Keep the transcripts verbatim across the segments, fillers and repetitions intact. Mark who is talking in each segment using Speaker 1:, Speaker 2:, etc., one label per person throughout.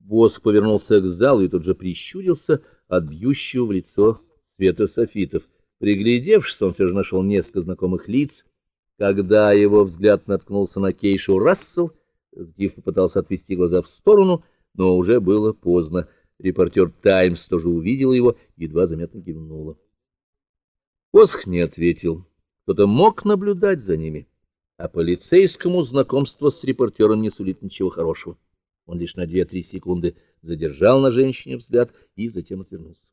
Speaker 1: Босх повернулся к залу и тут же прищурился от бьющего в лицо света софитов. Приглядевшись, он все же нашел несколько знакомых лиц. Когда его взгляд наткнулся на Кейшу Рассел, детектив попытался отвести глаза в сторону, но уже было поздно. Репортер «Таймс» тоже увидел его, едва заметно кивнула. Босх не ответил. Кто-то мог наблюдать за ними, а полицейскому знакомство с репортером не сулит ничего хорошего. Он лишь на две-три секунды задержал на женщине взгляд и затем отвернулся.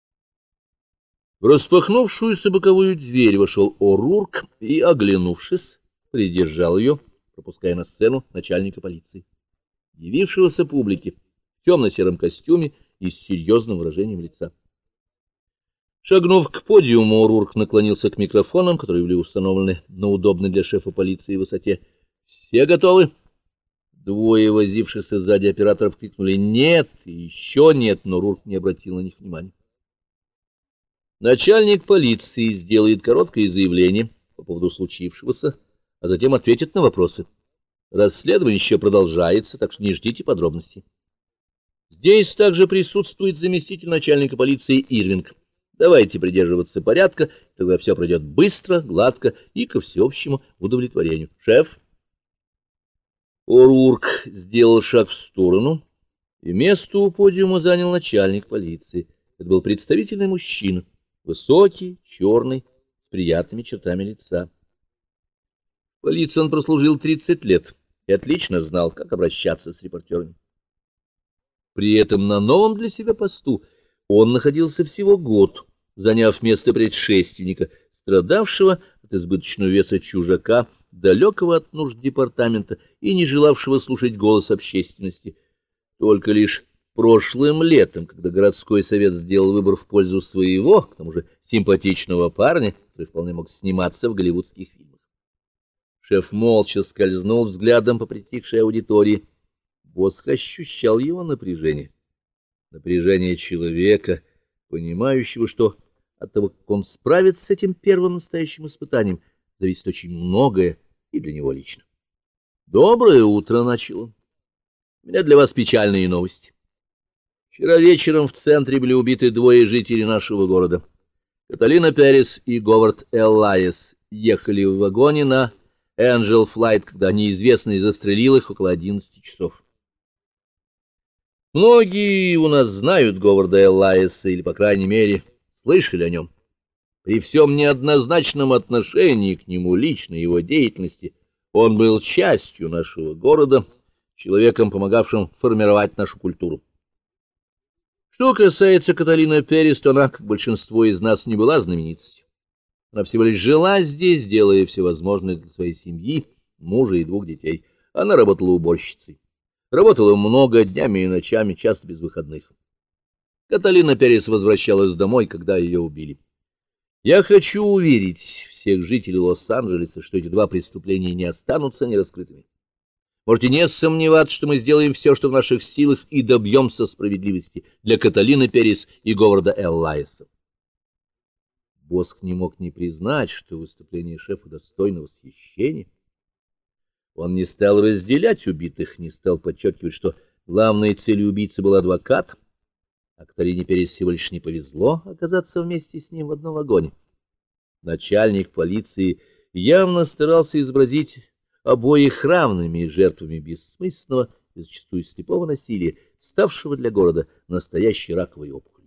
Speaker 1: В распахнувшуюся боковую дверь вошел О'Рурк и, оглянувшись, придержал ее, пропуская на сцену начальника полиции, явившегося публике в темно-сером костюме и с серьезным выражением лица. Шагнув к подиуму, О'Рурк наклонился к микрофонам, которые были установлены на удобной для шефа полиции высоте. «Все готовы?» Двое возившихся сзади операторов крикнули «Нет!» и «Еще нет!», но О'Рурк не обратил на них внимания. Начальник полиции сделает короткое заявление по поводу случившегося, а затем ответит на вопросы. Расследование еще продолжается, так что не ждите подробностей. Здесь также присутствует заместитель начальника полиции Ирвинг. Давайте придерживаться порядка, тогда все пройдет быстро, гладко и ко всеобщему удовлетворению. Шеф? О'Рурк сделал шаг в сторону, и место у подиума занял начальник полиции. Это был представительный мужчина, высокий, черный, с приятными чертами лица. В полиции он прослужил тридцать лет и отлично знал, как обращаться с репортерами. При этом на новом для себя посту он находился всего год, заняв место предшественника, страдавшего от избыточного веса чужака, далекого от нужд департамента и не желавшего слушать голос общественности. Только лишь прошлым летом, когда городской совет сделал выбор в пользу своего, к тому же симпатичного парня, который вполне мог сниматься в голливудских фильмах. Шеф молча скользнул взглядом по притихшей аудитории. Босх ощущал его напряжение. Напряжение человека, понимающего, что от того, как он справится с этим первым настоящим испытанием, зависит очень многое и для него лично. «Доброе утро», — начал он. «У меня для вас печальные новости. Вчера вечером в центре были убиты двое жителей нашего города. Каталина Перес и Говард Эллайес ехали в вагоне на Энджел Флайт, когда неизвестный застрелил их около одиннадцати часов. Многие у нас знают Говарда Эллайеса, или, по крайней мере, слышали о нем. При всем неоднозначном отношении к нему личной его деятельности он был частью нашего города, человеком, помогавшим формировать нашу культуру. Что касается Каталины Перес, то она, как большинство из нас, не была знаменитостью. Она всего лишь жила здесь, делая все возможное для своей семьи, мужа и двух детей. Она работала уборщицей. Работала много, днями и ночами, часто без выходных. Каталина Перес возвращалась домой, когда ее убили. Я хочу уверить всех жителей Лос-Анджелеса, что эти два преступления не останутся нераскрытыми. Можете не сомневаться, что мы сделаем все, что в наших силах, и добьемся справедливости для Каталины Перес и Говарда Эллайеса. Босх не мог не признать, что выступление шефа достойно восхищения. Он не стал разделять убитых, не стал подчеркивать, что главной целью убийцы был адвокат, а Каталине Перес всего лишь не повезло оказаться вместе с ним в одном вагоне. Начальник полиции явно старался изобразить обоих равными жертвами бессмысленного и зачастую слепого насилия, ставшего для города настоящей раковой опухолью.